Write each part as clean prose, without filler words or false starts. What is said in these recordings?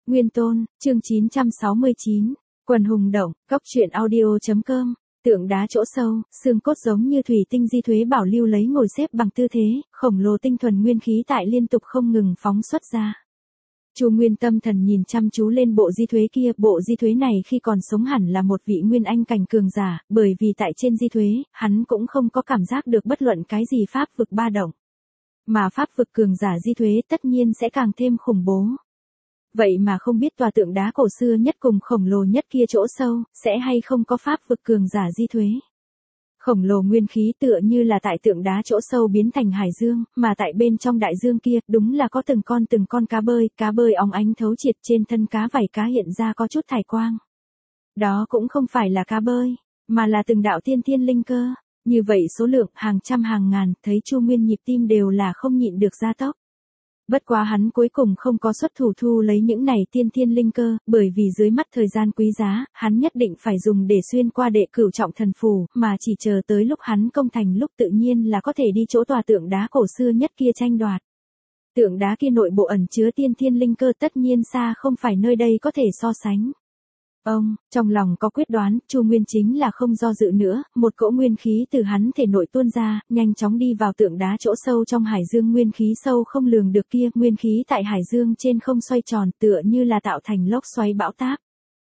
Nguyên Tôn, chương 969, Quần hùng động, góc truyện audio.com, tượng đá chỗ sâu, xương cốt giống như thủy tinh di thuế bảo lưu lấy ngồi xếp bằng tư thế, khổng lồ tinh thuần nguyên khí tại liên tục không ngừng phóng xuất ra. Chu Nguyên tâm thần nhìn chăm chú lên bộ di thuế kia, bộ di thuế này khi còn sống hẳn là một vị nguyên anh cảnh cường giả, bởi vì tại trên di thuế, hắn cũng không có cảm giác được bất luận cái gì pháp vực ba động. Mà pháp vực cường giả di thuế tất nhiên sẽ càng thêm khủng bố. Vậy mà không biết tòa tượng đá cổ xưa nhất cùng khổng lồ nhất kia chỗ sâu, sẽ hay không có pháp vực cường giả di thuế. Khổng lồ nguyên khí tựa như là tại tượng đá chỗ sâu biến thành hải dương, mà tại bên trong đại dương kia, đúng là có từng con cá bơi óng ánh thấu triệt, trên thân cá vảy cá hiện ra có chút thải quang. Đó cũng không phải là cá bơi, mà là từng đạo tiên thiên linh cơ. Như vậy số lượng hàng trăm hàng ngàn, thấy Chu Nguyên nhịp tim đều là không nhịn được gia tốc. Bất quá hắn cuối cùng không có xuất thủ thu lấy những này tiên thiên linh cơ, bởi vì dưới mắt thời gian quý giá, hắn nhất định phải dùng để xuyên qua đệ cửu trọng thần phù, mà chỉ chờ tới lúc hắn công thành lúc tự nhiên là có thể đi chỗ tòa tượng đá cổ xưa nhất kia tranh đoạt. Tượng đá kia nội bộ ẩn chứa tiên thiên linh cơ tất nhiên xa không phải nơi đây có thể so sánh. Trong lòng có quyết đoán, Chu Nguyên chính là không do dự nữa, một cỗ nguyên khí từ hắn thể nội tuôn ra, nhanh chóng đi vào tượng đá chỗ sâu trong hải dương, nguyên khí sâu không lường được kia, nguyên khí tại hải dương trên không xoay tròn, tựa như là tạo thành lốc xoáy bão táp.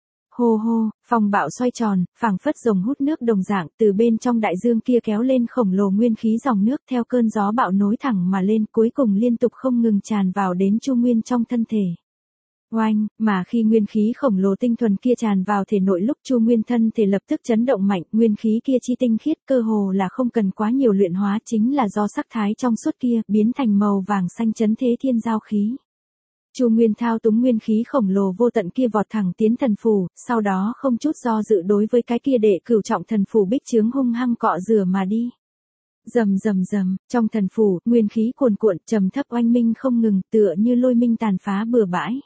Hô hô, phong bạo xoay tròn, phảng phất rồng hút nước đồng dạng, từ bên trong đại dương kia kéo lên khổng lồ nguyên khí dòng nước theo cơn gió bạo nối thẳng mà lên, cuối cùng liên tục không ngừng tràn vào đến Chu Nguyên trong thân thể. Oanh, mà khi nguyên khí khổng lồ tinh thuần kia tràn vào thể nội lúc Chu Nguyên thân thể lập tức chấn động mạnh, nguyên khí kia chi tinh khiết cơ hồ là không cần quá nhiều luyện hóa, chính là do sắc thái trong suốt kia biến thành màu vàng xanh chấn thế thiên giao khí. Chu Nguyên thao túng nguyên khí khổng lồ vô tận kia vọt thẳng tiến thần phù, sau đó không chút do dự đối với cái kia đệ cửu trọng thần phù bích chướng hung hăng cọ rửa mà đi. Rầm rầm rầm, trong thần phù, nguyên khí cuồn cuộn, trầm thấp oanh minh không ngừng, tựa như lôi minh tàn phá bừa bãi.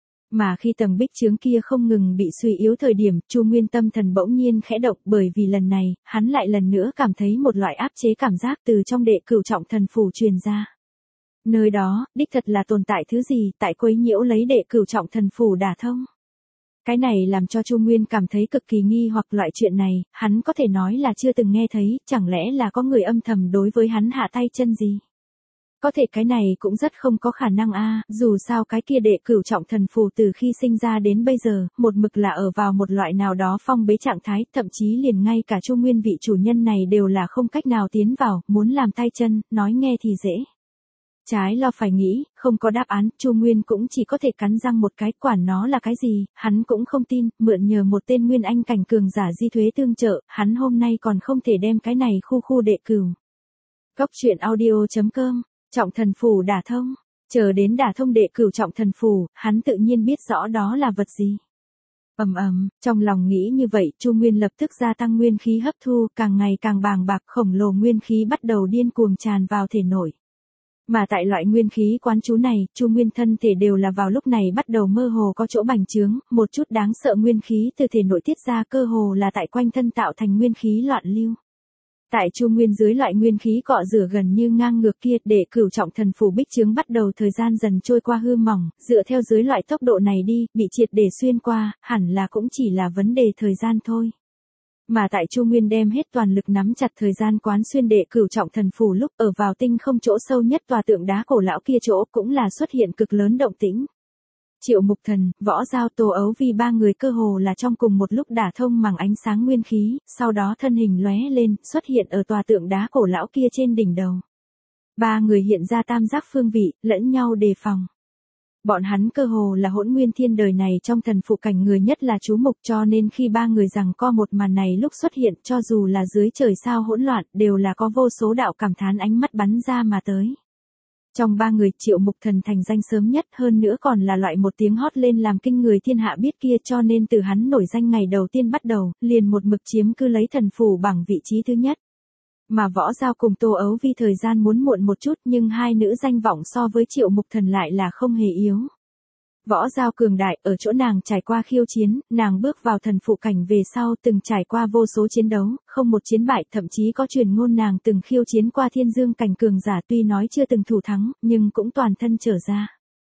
Mà khi tầng bích chướng kia không ngừng bị suy yếu thời điểm, Chu Nguyên tâm thần bỗng nhiên khẽ động, bởi vì lần này, hắn lại lần nữa cảm thấy một loại áp chế cảm giác từ trong đệ cửu trọng thần phù truyền ra. Nơi đó, đích thật là tồn tại thứ gì, tại quấy nhiễu lấy đệ cửu trọng thần phù đả thông. Cái này làm cho Chu Nguyên cảm thấy cực kỳ nghi hoặc, loại chuyện này, hắn có thể nói là chưa từng nghe thấy, chẳng lẽ là có người âm thầm đối với hắn hạ tay chân gì? Có thể cái này cũng rất không có khả năng a, dù sao cái kia đệ cửu trọng thần phù từ khi sinh ra đến bây giờ, một mực là ở vào một loại nào đó phong bế trạng thái, thậm chí liền ngay cả Chu Nguyên vị chủ nhân này đều là không cách nào tiến vào, muốn làm tay chân, nói nghe thì dễ. Trái lo phải nghĩ, không có đáp án, Chu Nguyên cũng chỉ có thể cắn răng một cái, quản nó là cái gì, hắn cũng không tin, mượn nhờ một tên nguyên anh cảnh cường giả di thuế tương trợ, hắn hôm nay còn không thể đem cái này khu đệ cửu. Góc truyện audio.com, trọng thần phù đả thông, chờ đến đả thông đệ cửu trọng thần phù, hắn tự nhiên biết rõ đó là vật gì. Trong lòng nghĩ như vậy, Chu Nguyên lập tức gia tăng nguyên khí hấp thu, càng ngày càng bàng bạc, khổng lồ nguyên khí bắt đầu điên cuồng tràn vào thể nội. Mà tại loại nguyên khí quán trú này, Chu Nguyên thân thể đều là vào lúc này bắt đầu mơ hồ có chỗ bành trướng, một chút đáng sợ nguyên khí từ thể nội tiết ra, cơ hồ là tại quanh thân tạo thành nguyên khí loạn lưu. Tại Chu Nguyên dưới loại nguyên khí cọ rửa gần như ngang ngược kia, để cửu trọng thần phù bích chướng bắt đầu thời gian dần trôi qua hư mỏng, dựa theo dưới loại tốc độ này đi, bị triệt để xuyên qua, hẳn là cũng chỉ là vấn đề thời gian thôi. Mà tại Chu Nguyên đem hết toàn lực nắm chặt thời gian quán xuyên đệ cửu trọng thần phù lúc ở vào tinh không chỗ sâu nhất tòa tượng đá cổ lão kia chỗ cũng là xuất hiện cực lớn động tĩnh. Triệu Mục Thần, Võ Giao, Tô Ấu Vi ba người cơ hồ là trong cùng một lúc đả thông màng ánh sáng nguyên khí, sau đó thân hình lóe lên, xuất hiện ở tòa tượng đá cổ lão kia trên đỉnh đầu. Ba người hiện ra tam giác phương vị, lẫn nhau đề phòng. Bọn hắn cơ hồ là hỗn nguyên thiên đời này trong thần phụ cảnh người nhất là chú mục, cho nên khi ba người giằng co một màn này lúc xuất hiện, cho dù là dưới trời sao hỗn loạn, đều là có vô số đạo cảm thán ánh mắt bắn ra mà tới. Trong ba người, Triệu Mục Thần thành danh sớm nhất, hơn nữa còn là loại một tiếng hót lên làm kinh người thiên hạ biết kia, cho nên từ hắn nổi danh ngày đầu tiên bắt đầu, liền một mực chiếm cứ lấy thần phù bảng vị trí thứ nhất. Mà Võ Giao cùng Tô Ấu Vi thời gian muốn muộn một chút, nhưng hai nữ danh vọng so với Triệu Mục Thần lại là không hề yếu. Võ Giao cường đại, ở chỗ nàng trải qua khiêu chiến, nàng bước vào thần phụ cảnh về sau từng trải qua vô số chiến đấu, không một chiến bại, thậm chí có truyền ngôn nàng từng khiêu chiến qua thiên dương cảnh cường giả, tuy nói chưa từng thủ thắng, nhưng cũng toàn thân trở ra.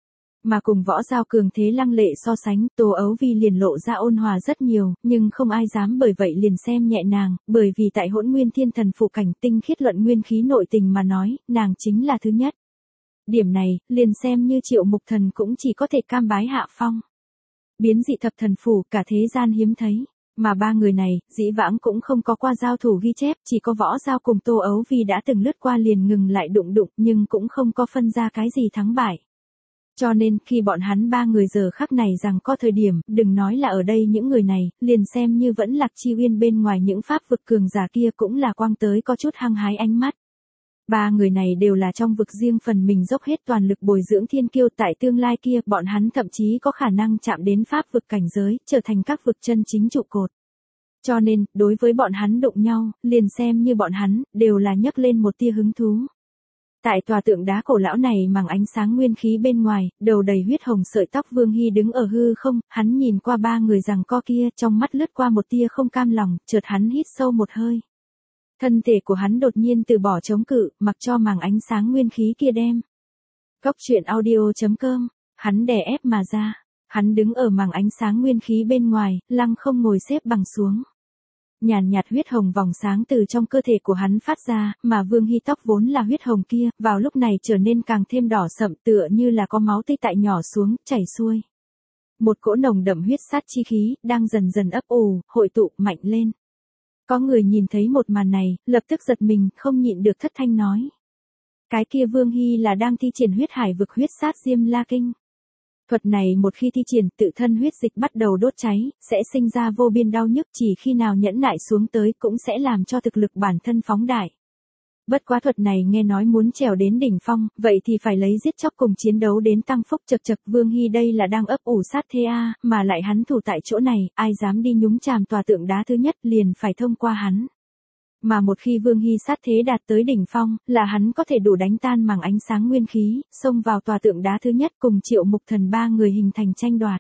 Mà cùng võ giao cường thế lăng lệ so sánh, Tô Ấu Vi liền lộ ra ôn hòa rất nhiều, nhưng không ai dám bởi vậy liền xem nhẹ nàng, bởi vì tại Hỗn Nguyên Thiên Thần phụ cảnh tinh khiết luận nguyên khí nội tình mà nói, nàng chính là thứ nhất. Điểm này, liền xem như Triệu Mục Thần cũng chỉ có thể cam bái hạ phong. Biến dị thập thần phù cả thế gian hiếm thấy. Mà ba người này, dĩ vãng cũng không có qua giao thủ ghi chép, chỉ có võ giao cùng Tô Ấu Vi đã từng lướt qua liền ngừng lại đụng đụng, nhưng cũng không có phân ra cái gì thắng bại. Cho nên, khi bọn hắn ba người giờ khắc này rằng có thời điểm, đừng nói là ở đây những người này, liền xem như vẫn Lạc Chi Uyên bên ngoài những pháp vực cường giả kia cũng là quang tới có chút hăng hái ánh mắt. Ba người này đều là trong vực riêng phần mình dốc hết toàn lực bồi dưỡng thiên kiêu tại tương lai kia, bọn hắn thậm chí có khả năng chạm đến pháp vực cảnh giới, trở thành các vực chân chính trụ cột. Cho nên, đối với bọn hắn đụng nhau, liền xem như bọn hắn, đều là nhấc lên một tia hứng thú. Tại tòa tượng đá cổ lão này màng ánh sáng nguyên khí bên ngoài, đầu đầy huyết hồng sợi tóc Vương Hy đứng ở hư không, hắn nhìn qua ba người giằng co kia, trong mắt lướt qua một tia không cam lòng, chợt hắn hít sâu một hơi. Thân thể của hắn đột nhiên từ bỏ chống cự, mặc cho màng ánh sáng nguyên khí kia đem. Góc truyện audio.com, hắn đè ép mà ra. Hắn đứng ở màng ánh sáng nguyên khí bên ngoài, lăng không ngồi xếp bằng xuống. Nhàn nhạt huyết hồng vòng sáng từ trong cơ thể của hắn phát ra, mà Vương Hy tóc vốn là huyết hồng kia, vào lúc này trở nên càng thêm đỏ sậm tựa như là có máu tươi tại nhỏ xuống, chảy xuôi. Một cỗ nồng đậm huyết sát chi khí, đang dần dần ấp ủ, hội tụ mạnh lên. Có người nhìn thấy một màn này, lập tức giật mình, không nhịn được thất thanh nói. Cái kia Vương Hy là đang thi triển huyết hải vực huyết sát Diêm La Kinh. Thuật này một khi thi triển, tự thân huyết dịch bắt đầu đốt cháy, sẽ sinh ra vô biên đau nhức, chỉ khi nào nhẫn nại xuống tới cũng sẽ làm cho thực lực bản thân phóng đại. Bất quá thuật này nghe nói muốn trèo đến đỉnh phong, vậy thì phải lấy giết chóc cùng chiến đấu đến tăng phúc. Chật chật, Vương Hy đây là đang ấp ủ sát thế a, mà lại hắn thủ tại chỗ này, ai dám đi nhúng chàm tòa tượng đá thứ nhất liền phải thông qua hắn. Mà một khi Vương Hy sát thế đạt tới đỉnh phong, là hắn có thể đủ đánh tan màng ánh sáng nguyên khí, xông vào tòa tượng đá thứ nhất cùng Triệu Mục Thần ba người hình thành tranh đoạt.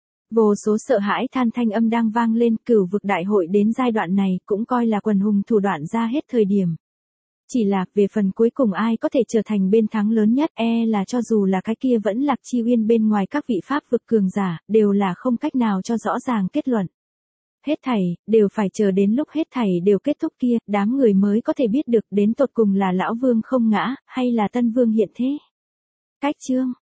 Vô số sợ hãi than thanh âm đang vang lên, cửu vực đại hội đến giai đoạn này cũng coi là quần hùng thủ đoạn ra hết thời điểm. Chỉ là, về phần cuối cùng ai có thể trở thành bên thắng lớn nhất, là cho dù là cái kia vẫn Lạc Chi Uyên bên ngoài các vị pháp vực cường giả, đều là không cách nào cho rõ ràng kết luận. Hết thảy, đều phải chờ đến lúc hết thảy đều kết thúc kia, đám người mới có thể biết được đến tột cùng là lão Vương không ngã, hay là Tân Vương hiện thế. Cách chương